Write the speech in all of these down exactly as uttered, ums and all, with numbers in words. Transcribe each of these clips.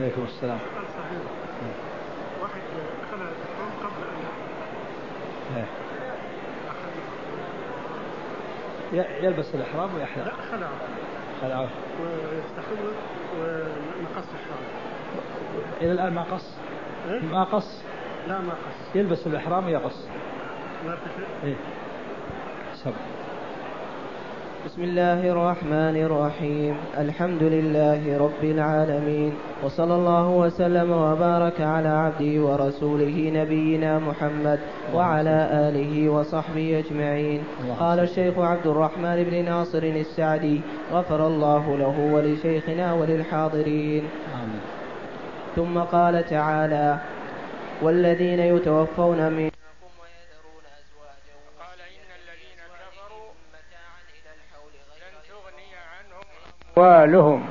عليكم السلام. واحد خلع الإحرام قبل أن يحلق، يلبس الإحرام ويحلق. لا، خلع خلعه ويستحل ونقص الشعر. إلى الآن ما قص؟ إيه؟ ما قص؟ لا ما قص. يلبس الإحرام ويقص. ما ارتفع. إيه. سب. بسم الله الرحمن الرحيم. الحمد لله رب العالمين، وصلى الله وسلم وبارك على عبده ورسوله نبينا محمد وعلى آله وصحبه أجمعين. قال الشيخ عبد الرحمن بن ناصر السعدي غفر الله له ولشيخنا وللحاضرين. آمين. ثم قال تعالى: والذين يتوفون من أموالهم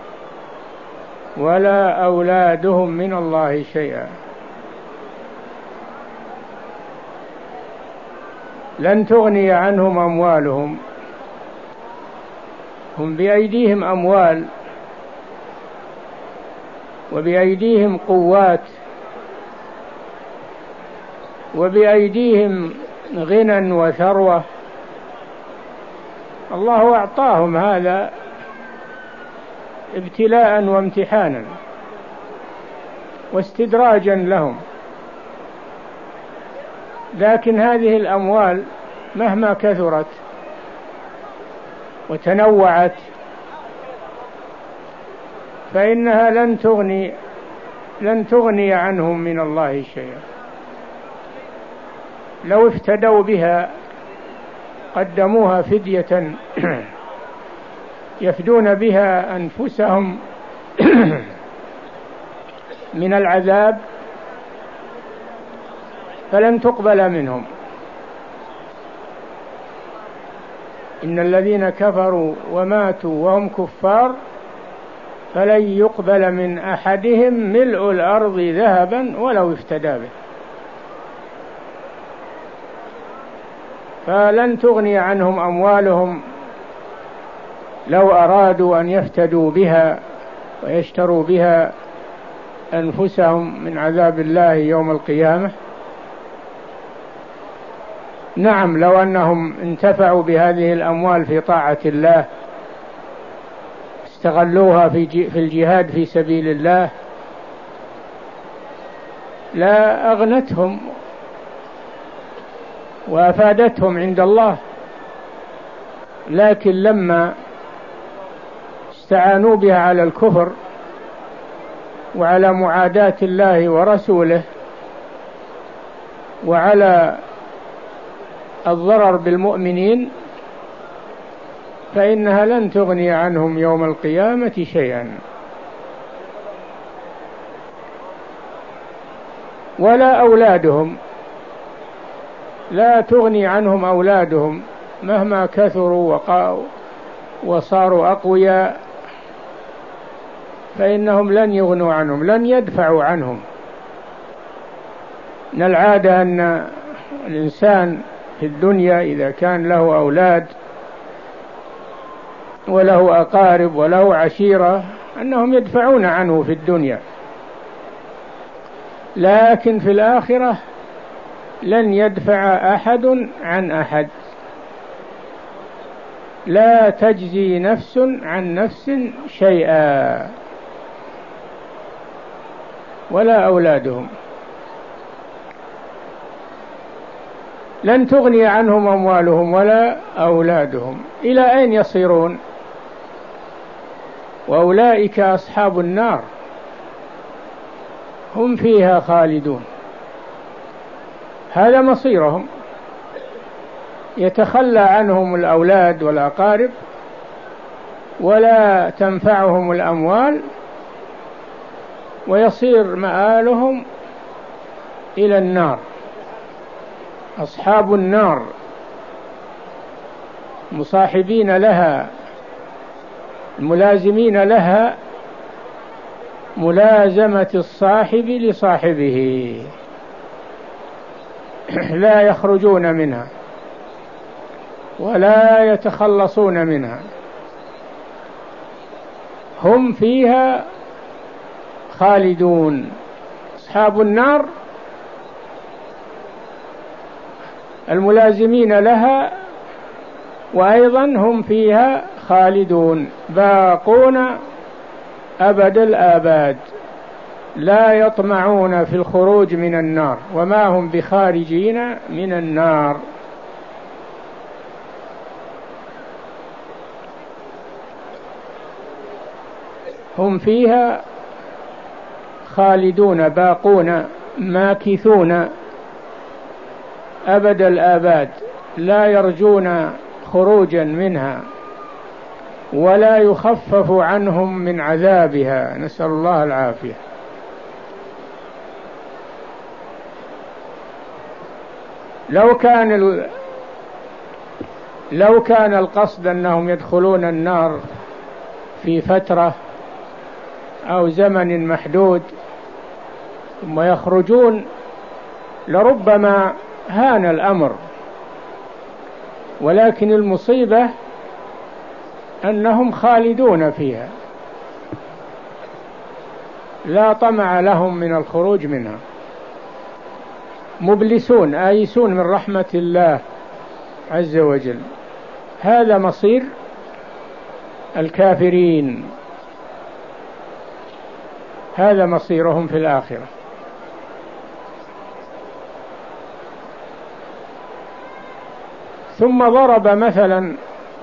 ولا أولادهم من الله شيئا. لن تغني عنهم أموالهم، هم بأيديهم أموال وبأيديهم قوات وبأيديهم غنى وثروة، الله أعطاهم هذا ابتلاء وامتحانا واستدراجا لهم. لكن هذه الأموال مهما كثرت وتنوعت فإنها لن تغني لن تغني عنهم من الله شيئا. لو افتدوا بها قدموها فدية يفدون بها أنفسهم من العذاب فلن تقبل منهم. إن الذين كفروا وماتوا وهم كفار فلن يقبل من أحدهم ملء الأرض ذهبا ولو افتدى به. فلن تغني عنهم أموالهم لو أرادوا أن يفتدوا بها ويشتروا بها أنفسهم من عذاب الله يوم القيامة. نعم، لو أنهم انتفعوا بهذه الأموال في طاعة الله، استغلوها في الجهاد في سبيل الله، لا أغنتهم وأفادتهم عند الله. لكن لما استعانوا بها على الكفر وعلى معاداة الله ورسوله وعلى الضرر بالمؤمنين فإنها لن تغني عنهم يوم القيامة شيئا. ولا أولادهم، لا تغني عنهم أولادهم مهما كثروا وصاروا أقوياء، فإنهم لن يغنوا عنهم، لن يدفعوا عنهم. من العادة أن الإنسان في الدنيا إذا كان له أولاد وله أقارب وله عشيرة أنهم يدفعون عنه في الدنيا، لكن في الآخرة لن يدفع أحد عن أحد. لا تجزي نفس عن نفس شيئا، ولا أولادهم. لن تغني عنهم أموالهم ولا أولادهم. إلى أين يصيرون؟ وأولئك أصحاب النار هم فيها خالدون. هذا مصيرهم. يتخلى عنهم الأولاد والأقارب ولا تنفعهم الأموال، ويصير مآلهم إلى النار. أصحاب النار مصاحبين لها ملازمين لها ملازمة الصاحب لصاحبه، لا يخرجون منها ولا يتخلصون منها، هم فيها خالدون. أصحاب النار الملازمين لها وأيضا هم فيها خالدون باقون أبد الآباد، لا يطمعون في الخروج من النار وما هم بخارجين من النار. هم فيها خالدون باقون ماكثون أبد الآباد، لا يرجون خروجا منها ولا يخفف عنهم من عذابها، نسأل الله العافية. لو كان ال... لو كان القصد أنهم يدخلون النار في فترة أو زمن محدود ثم يخرجون لربما هان الأمر، ولكن المصيبة أنهم خالدون فيها لا طمع لهم من الخروج منها، مبلسون آيسون من رحمة الله عز وجل. هذا مصير الكافرين، هذا مصيرهم في الآخرة. ثم ضرب مثلا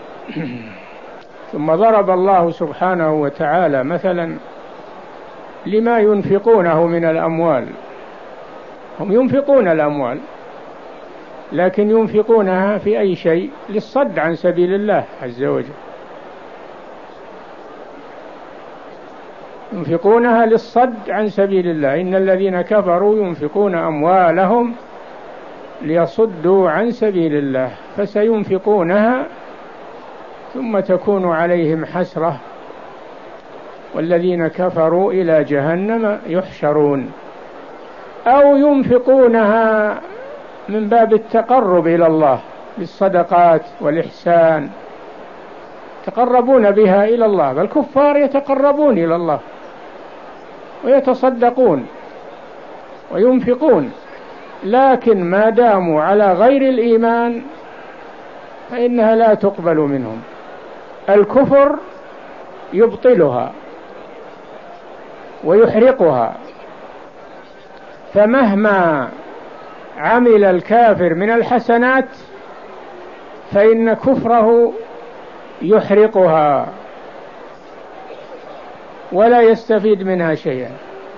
ثم ضرب الله سبحانه وتعالى مثلا لما ينفقونه من الأموال. هم ينفقون الأموال لكن ينفقونها في أي شيء؟ للصد عن سبيل الله عز وجل، ينفقونها للصد عن سبيل الله. إن الذين كفروا ينفقون أموالهم ليصدوا عن سبيل الله فسينفقونها ثم تكون عليهم حسرة والذين كفروا إلى جهنم يحشرون. أو ينفقونها من باب التقرب إلى الله بالصدقات والإحسان، يتقربون بها إلى الله، بل الكفار يتقربون إلى الله ويتصدقون وينفقون، لكن ما داموا على غير الإيمان فإنها لا تقبل منهم. الكفر يبطلها ويحرقها، فمهما عمل الكافر من الحسنات فإن كفره يحرقها ولا يستفيد منها شيئا.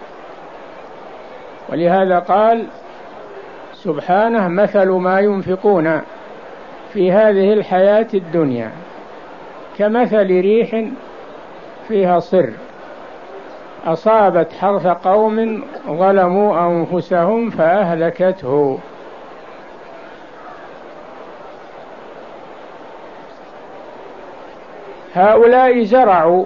ولهذا قال سبحانه: مثل ما ينفقون في هذه الحياة الدنيا كمثل ريح فيها صر أصابت حرث قوم ظلموا أنفسهم فأهلكته. هؤلاء زرعوا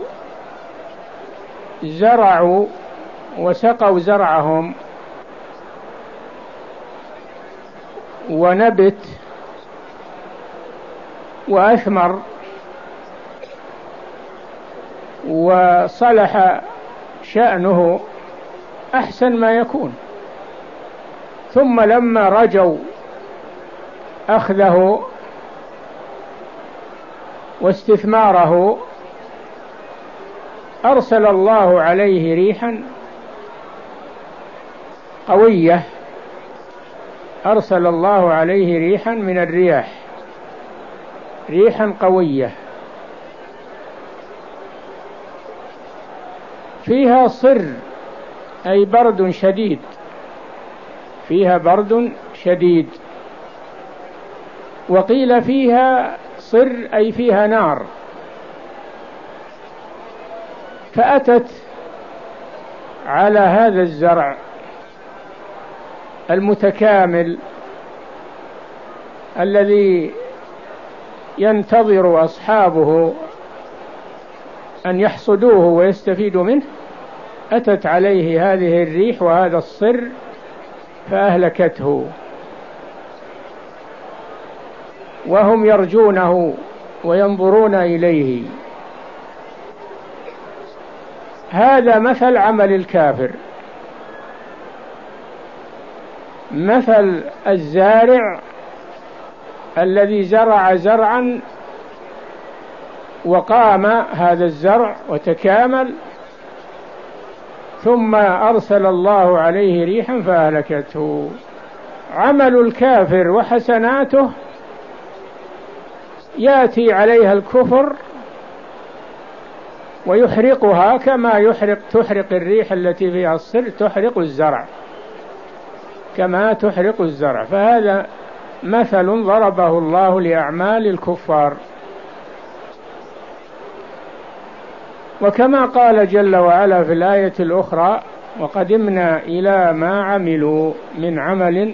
زرعوا وسقوا زرعهم ونبت وأثمر وصلح شأنه أحسن ما يكون، ثم لما رجوا أخذه واستثماره أرسل الله عليه ريحا قوية، أرسل الله عليه ريحا من الرياح، ريحا قوية فيها صر أي برد شديد، فيها برد شديد، وقيل فيها صر أي فيها نار. فأتت على هذا الزرع المتكامل الذي ينتظر أصحابه أن يحصدوه ويستفيدوا منه، أتت عليه هذه الريح وهذا الصر فأهلكته، وهم يرجونه وينظرون إليه. هذا مثل عمل الكافر. مثل الزارع الذي زرع زرعا وقام هذا الزرع وتكامل، ثم أرسل الله عليه ريحا فأهلكته. عمل الكافر وحسناته يأتي عليها الكفر ويحرقها كما يحرق تحرق الريح التي فيها الصر تحرق الزرع، كما تحرق الزرع. فهذا مثل ضربه الله لأعمال الكفار. وكما قال جل وعلا في الآية الأخرى: وقدمنا إلى ما عملوا من عمل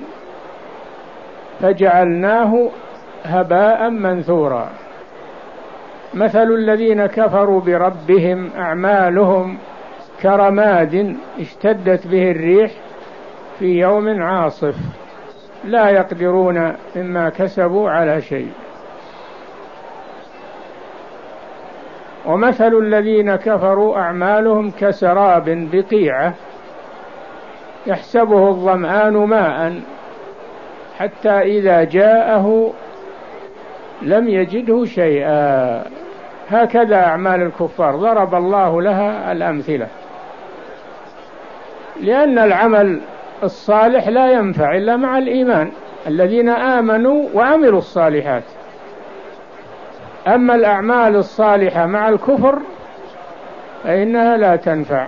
فجعلناه هباء منثورا. مثل الذين كفروا بربهم أعمالهم كرماد اشتدت به الريح في يوم عاصف لا يقدرون مما كسبوا على شيء. ومثل الذين كفروا أعمالهم كسراب بقيعة يحسبه الظمآن ماء حتى إذا جاءه لم يجده شيئا. هكذا أعمال الكفار ضرب الله لها الأمثلة، لأن العمل الصالح لا ينفع إلا مع الإيمان، الذين آمنوا وعملوا الصالحات. أما الأعمال الصالحة مع الكفر فإنها لا تنفع،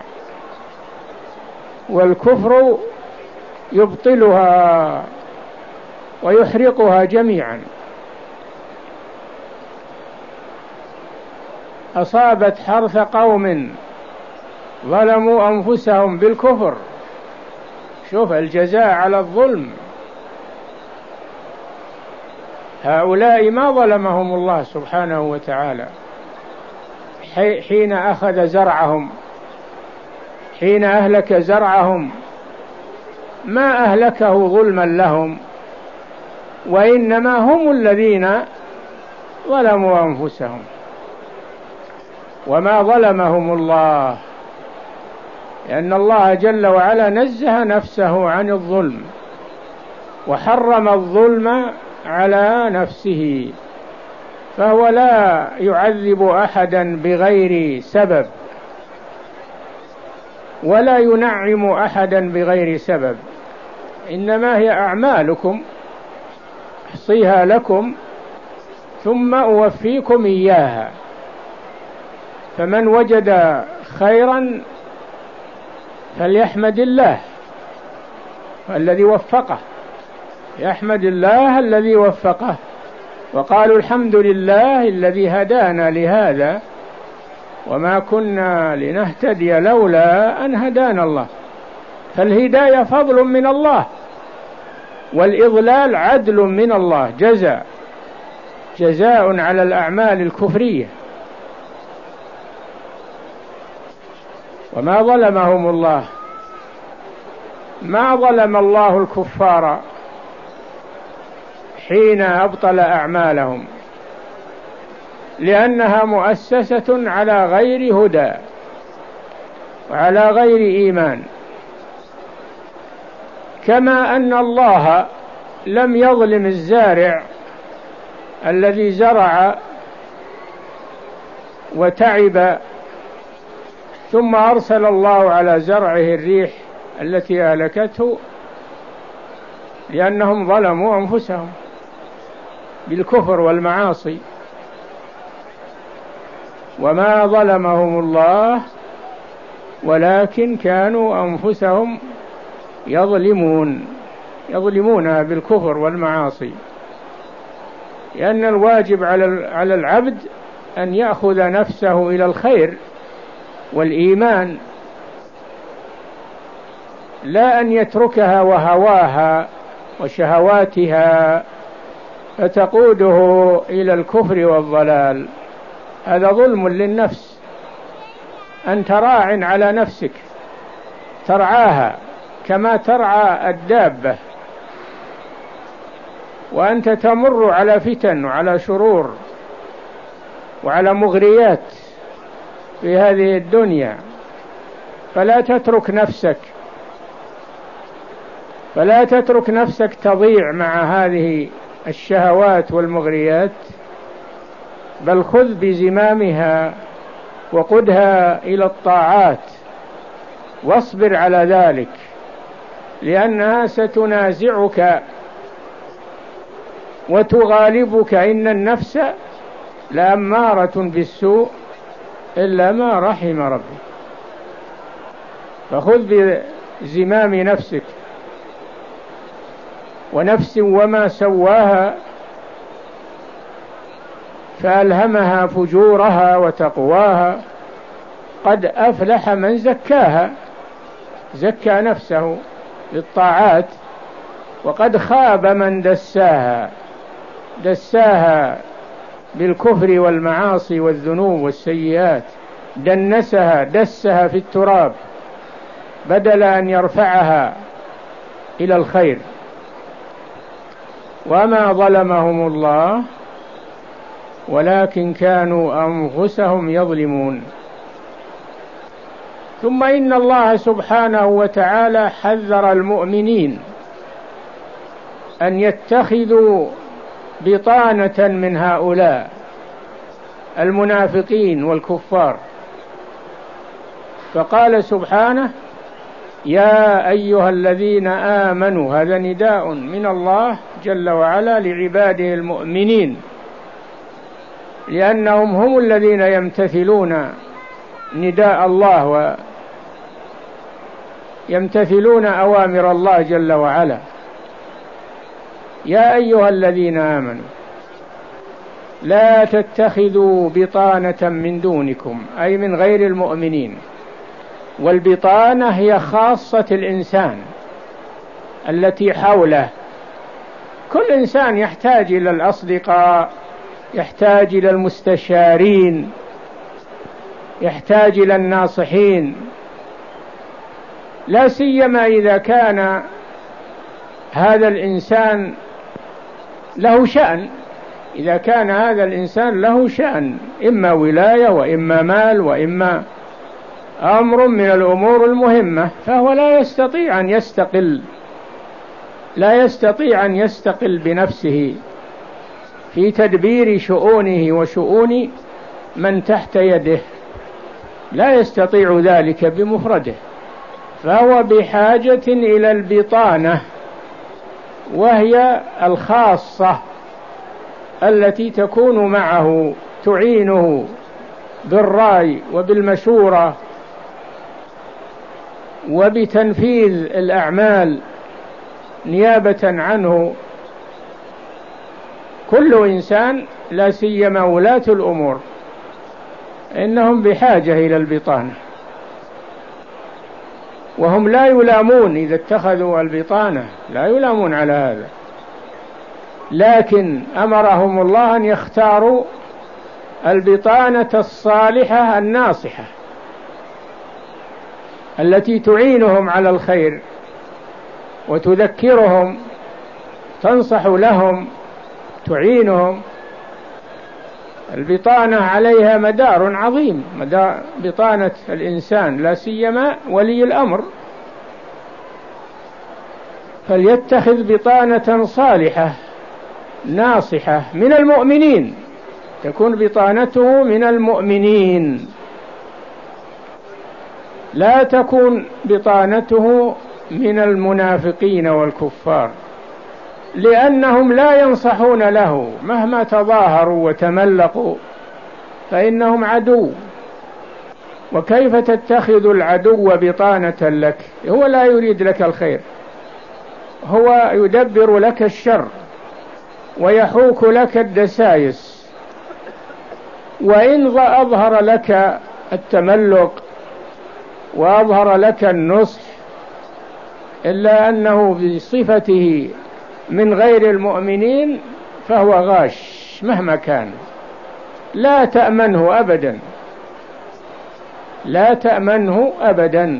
والكفر يبطلها ويحرقها جميعا. أصابت حرث قوم ظلموا أنفسهم بالكفر. شوف الجزاء على الظلم. هؤلاء ما ظلمهم الله سبحانه وتعالى حين أخذ زرعهم، حين أهلك زرعهم ما أهلكه ظلما لهم، وإنما هم الذين ظلموا أنفسهم، وما ظلمهم الله، لأن الله جل وعلا نزه نفسه عن الظلم وحرم الظلم على نفسه، فهو لا يعذب أحدا بغير سبب ولا ينعم أحدا بغير سبب، إنما هي أعمالكم أحصيها لكم ثم أوفيكم إياها. فمن وجد خيرا فليحمد الله الذي وفقه، يحمد الله الذي وفقه. وقالوا الحمد لله الذي هدانا لهذا وما كنا لنهتدي لولا أن هدانا الله. فالهداية فضل من الله، والإضلال عدل من الله، جزاء جزاء على الأعمال الكفرية. وما ظلمهم الله، ما ظلم الله الكفار حين أبطل أعمالهم، لأنها مؤسسة على غير هدى وعلى غير إيمان. كما أن الله لم يظلم الزارع الذي زرع وتعب ثم أرسل الله على زرعه الريح التي أهلكته، لأنهم ظلموا أنفسهم بالكفر والمعاصي. وما ظلمهم الله ولكن كانوا أنفسهم يظلمون يظلمونها بالكفر والمعاصي. لأن الواجب على العبد أن يأخذ نفسه إلى الخير والإيمان، لا أن يتركها وهواها وشهواتها فتقوده إلى الكفر والضلال. هذا ظلم للنفس. أنت راع على نفسك، ترعاها كما ترعى الدابة، وأنت تمر على فتن وعلى شرور وعلى مغريات في هذه الدنيا، فلا تترك نفسك فلا تترك نفسك تضيع مع هذه الشهوات والمغريات، بل خذ بزمامها وقدها إلى الطاعات واصبر على ذلك، لأنها ستنازعك وتغالبك. إن النفس لأمارة بالسوء إلا ما رحم ربي. فخذ بزمام نفسك. ونفس وما سواها فألهمها فجورها وتقواها، قد أفلح من زكاها، زكى نفسه بالطاعات، وقد خاب من دساها، دساها بالكفر والمعاصي والذنوب والسيئات، دنسها دسها في التراب بدل أن يرفعها إلى الخير. وما ظلمهم الله ولكن كانوا أنفسهم يظلمون. ثم إن الله سبحانه وتعالى حذر المؤمنين أن يتخذوا بطانة من هؤلاء المنافقين والكفار، فقال سبحانه: يا أيها الذين آمنوا. هذا نداء من الله جل وعلا لعباده المؤمنين، لأنهم هم الذين يمتثلون نداء الله ويمتثلون أوامر الله جل وعلا. يا أيها الذين آمنوا لا تتخذوا بطانة من دونكم، أي من غير المؤمنين. والبطانة هي خاصة الإنسان التي حوله. كل إنسان يحتاج إلى الأصدقاء، يحتاج إلى المستشارين، يحتاج إلى الناصحين، لا سيما إذا كان هذا الإنسان له شأن. إذا كان هذا الإنسان له شأن، إما ولاية وإما مال وإما أمر من الأمور المهمة، فهو لا يستطيع أن يستقل لا يستطيع أن يستقل بنفسه في تدبير شؤونه وشؤون من تحت يده، لا يستطيع ذلك بمفرده، فهو بحاجة إلى البطانة، وهي الخاصة التي تكون معه تعينه بالرأي وبالمشورة وبتنفيذ الأعمال نيابة عنه. كل إنسان لا سيما ولاة الأمور إنهم بحاجة إلى البطانة، وهم لا يلامون إذا اتخذوا البطانة، لا يلامون على هذا، لكن أمرهم الله أن يختاروا البطانة الصالحة الناصحة التي تعينهم على الخير وتذكرهم، تنصح لهم، تعينهم. البطانة عليها مدار عظيم، مدار بطانة الإنسان، لا سيما ولي الأمر، فليتخذ بطانة صالحة ناصحة من المؤمنين، تكون بطانته من المؤمنين، لا تكون بطانته من المنافقين والكفار، لأنهم لا ينصحون له مهما تظاهروا وتملقوا، فإنهم عدو. وكيف تتخذ العدو بطانة لك؟ هو لا يريد لك الخير، هو يدبر لك الشر ويحوك لك الدسائس، وإن أظهر لك التملق وأظهر لك النصح، إلا أنه بصفته من غير المؤمنين فهو غاش مهما كان، لا تأمنه أبدا، لا تأمنه أبدا.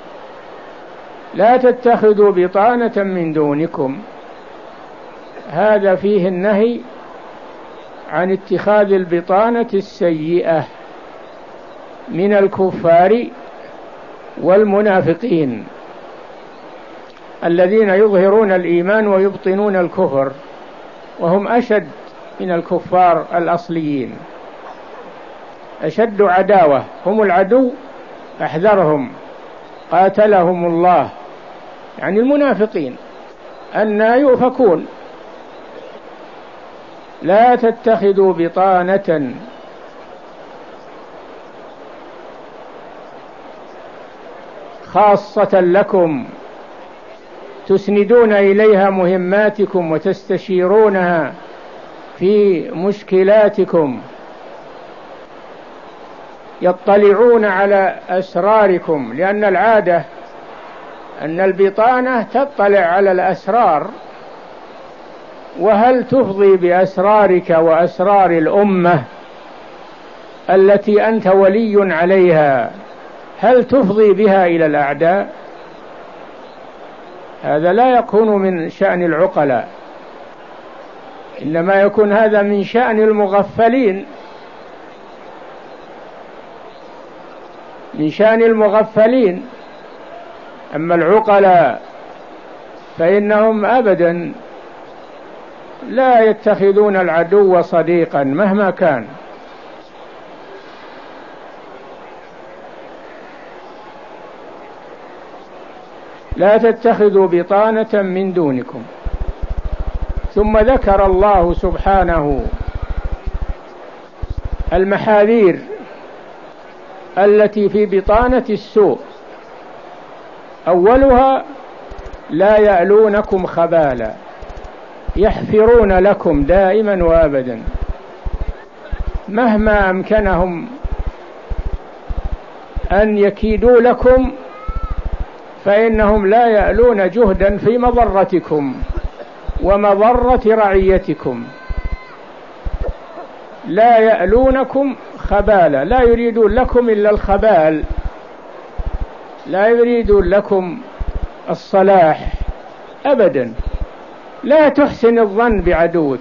لا تتخذوا بطانة من دونكم، هذا فيه النهي عن اتخاذ البطانة السيئة من الكفار والمنافقين الذين يظهرون الإيمان ويبطنون الكفر، وهم أشد من الكفار الأصليين، أشد عداوة، هم العدو أحذرهم قاتلهم الله، يعني المنافقين أن يؤفكون. لا تتخذوا بطانة خاصة لكم تسندون إليها مهماتكم وتستشيرونها في مشكلاتكم، يطلعون على أسراركم، لأن العادة أن البطانة تطلع على الأسرار، وهل تفضي بأسرارك وأسرار الأمة التي أنت ولي عليها، هل تفضي بها إلى الأعداء؟ هذا لا يكون من شأن العقلاء، إنما يكون هذا من شأن المغفلين، من شأن المغفلين. أما العقلاء فإنهم أبدا لا يتخذون العدو صديقا مهما كان. لا تتخذوا بطانة من دونكم. ثم ذكر الله سبحانه المحاذير التي في بطانة السوء، أولها لا يألونكم خبالا، يحفرون لكم دائما وابدا، مهما أمكنهم أن يكيدوا لكم فإنهم لا يألون جهدا في مضرتكم ومضرة رعيتكم. لا يألونكم خبالا، لا يريدون لكم إلا الخبال، لا يريدون لكم الصلاح أبدا. لا تحسن الظن بعدوك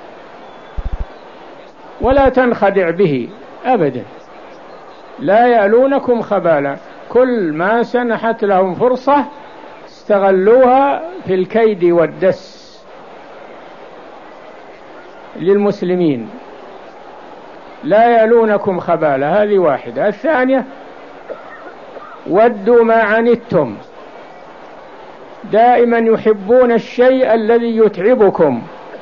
ولا تنخدع به أبدا. لا يألونكم خبالا، كل ما سنحت لهم فرصة استغلوها في الكيد والدس للمسلمين. لا يألونكم خبالا، هذه واحدة. الثانية ودوا ما عنتم، دائما يحبون الشيء الذي يتعبكم.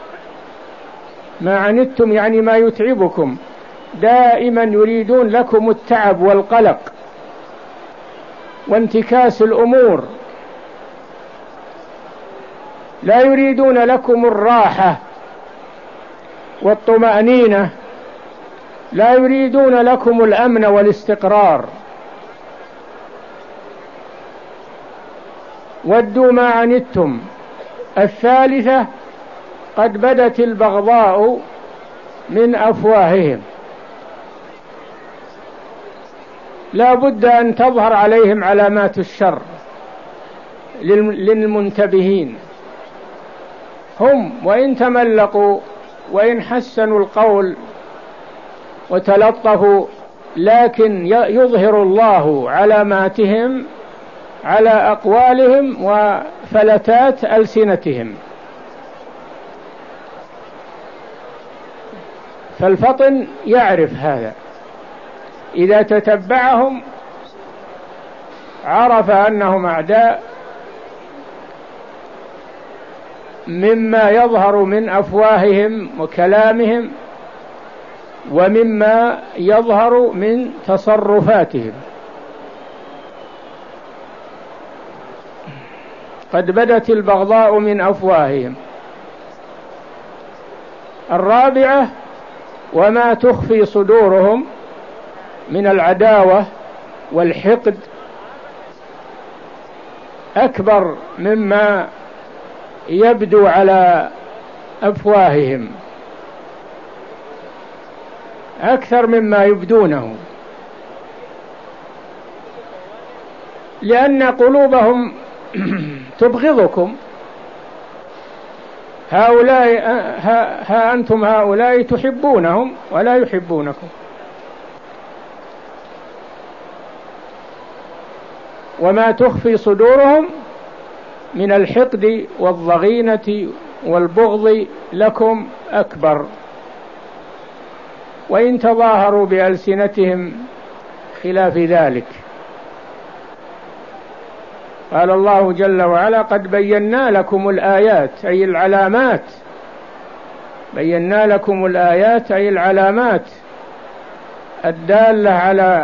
ما عنتم يعني ما يتعبكم، دائما يريدون لكم التعب والقلق وانتكاس الأمور، لا يريدون لكم الراحة والطمأنينة، لا يريدون لكم الأمن والاستقرار. ودوا ما عنتم. الثالثة قد بدت البغضاء من أفواههم، لا بد أن تظهر عليهم علامات الشر للمنتبهين. هم وإن تملقوا وإن حسنوا القول وتلطفوا، لكن يظهر الله علاماتهم على أقوالهم وفلتات ألسنتهم. فالفطن يعرف هذا، إذا تتبعهم عرف أنهم أعداء مما يظهر من أفواههم وكلامهم ومما يظهر من تصرفاتهم. قد بدت البغضاء من أفواههم. الرابعة وما تخفي صدورهم من العداوة والحقد أكبر مما يبدو على أفواههم، أكثر مما يبدونه، لأن قلوبهم تبغضكم. هؤلاء ها, ها أنتم هؤلاء تحبونهم ولا يحبونكم. وما تخفي صدورهم من الحقد والضغينة والبغض لكم أكبر، وإن تظاهروا بألسنتهم خلاف ذلك. قال الله جل وعلا: قد بينا لكم الآيات، أي العلامات، بينا لكم الآيات أي العلامات الدالة على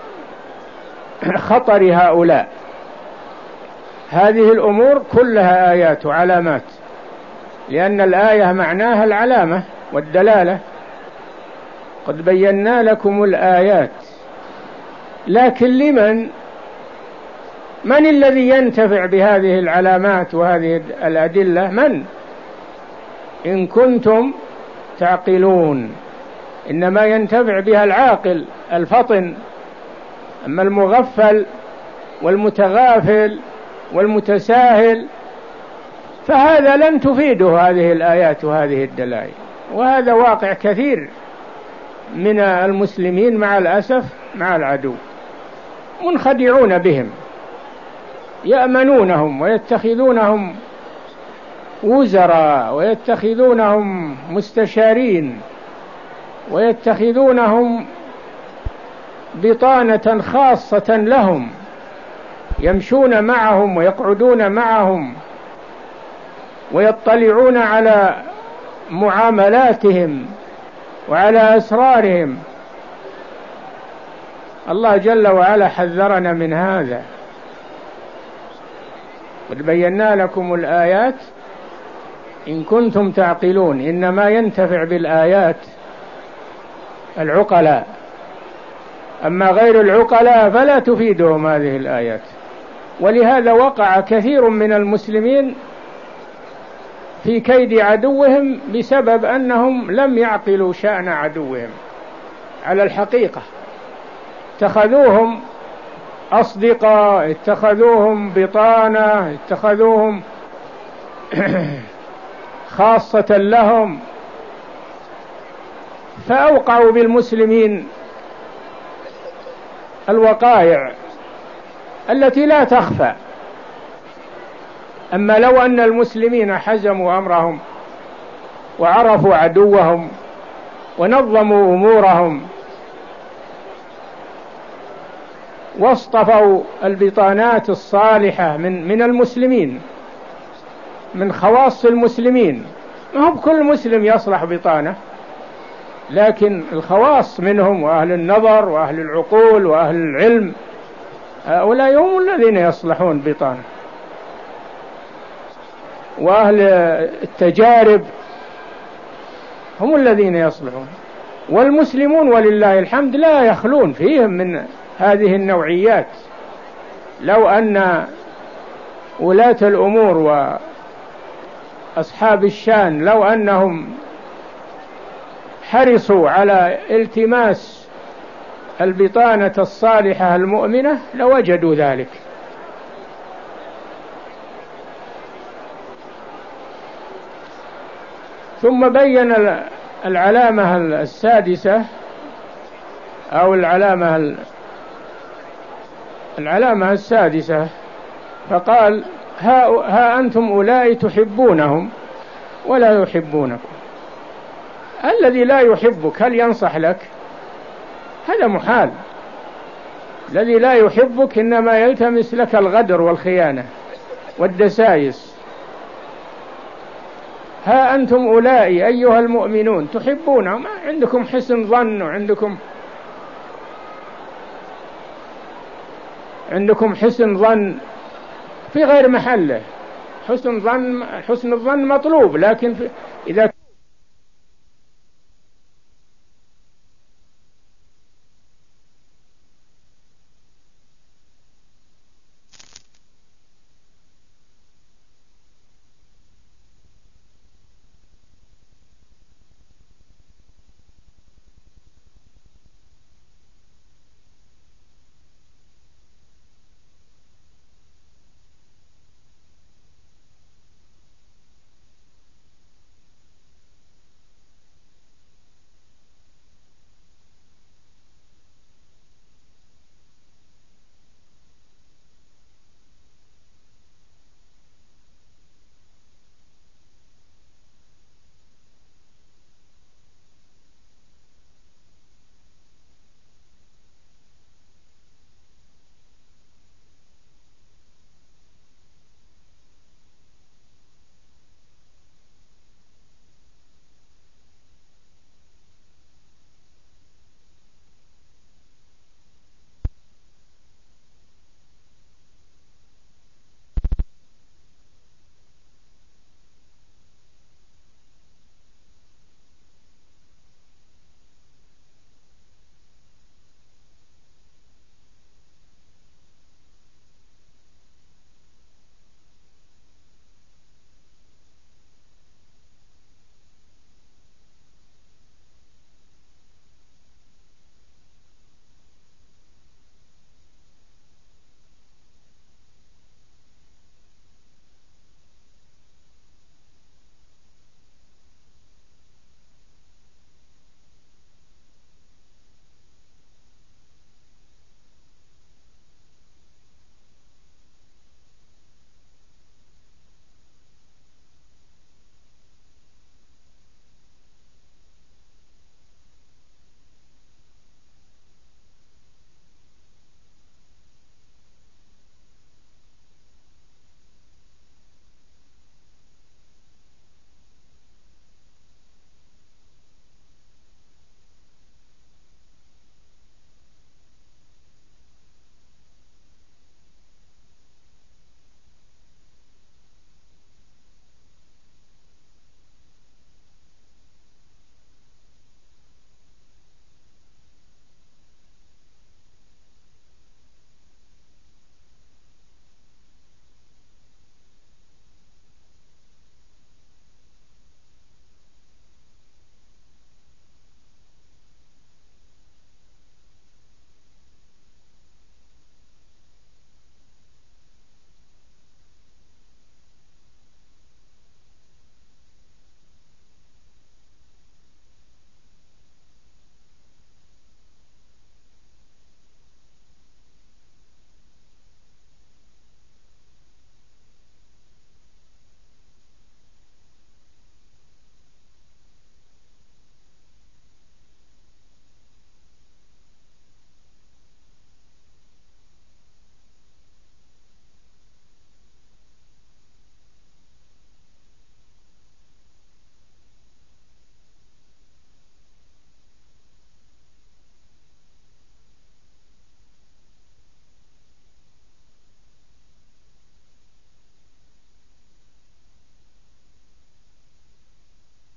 خطر هؤلاء. هذه الأمور كلها آيات وعلامات، لأن الآية معناها العلامة والدلالة. قد بينا لكم الآيات، لكن لمن؟ من الذي ينتفع بهذه العلامات وهذه الأدلة؟ من؟ إن كنتم تعقلون. إنما ينتفع بها العاقل الفطن، أما المغفل والمتغافل والمتساهل فهذا لن تفيده هذه الآيات وهذه الدلائل. وهذا واقع كثير من المسلمين مع الأسف مع العدو، منخدعون بهم، يأمنونهم ويتخذونهم وزراء ويتخذونهم مستشارين ويتخذونهم بطانة خاصة لهم، يمشون معهم ويقعدون معهم ويطلعون على معاملاتهم وعلى أسرارهم. الله جل وعلا حذرنا من هذا. قد بينا لكم الآيات إن كنتم تعقلون. إنما ينتفع بالآيات العقلاء، أما غير العقلاء فلا تفيدهم هذه الآيات. ولهذا وقع كثير من المسلمين في كيد عدوهم بسبب أنهم لم يعقلوا شأن عدوهم على الحقيقة. اتخذوهم أصدقاء، اتخذوهم بطانة، اتخذوهم خاصة لهم، فأوقعوا بالمسلمين الوقائع التي لا تخفى. أما لو أن المسلمين حزموا أمرهم وعرفوا عدوهم ونظموا أمورهم واصطفوا البطانات الصالحة من من المسلمين، من خواص المسلمين. ما هو بكل مسلم يصلح بطانة، لكن الخواص منهم وأهل النظر وأهل العقول وأهل العلم، هؤلاء هم الذين يصلحون بطانة، وأهل التجارب هم الذين يصلحون. والمسلمون ولله الحمد لا يخلون فيهم من هذه النوعيات. لو أن ولاة الأمور وأصحاب الشان لو أنهم حرصوا على التماس البطانة الصالحة المؤمنة لوجدوا ذلك. ثم بين العلامة السادسة أو العلامة العلامة السادسة، فقال: ها, ها أنتم أولئك تحبونهم ولا يحبونكم. الذي لا يحبك هل ينصح لك؟ هذا محال. الذي لا يحبك إنما يلتمس لك الغدر والخيانة والدسائس. ها أنتم أولئك أيها المؤمنون تحبونهم، عندكم حسن ظن وعندكم عندكم حسن ظن في غير محله. حسن ظن حسن الظن مطلوب، لكن إذا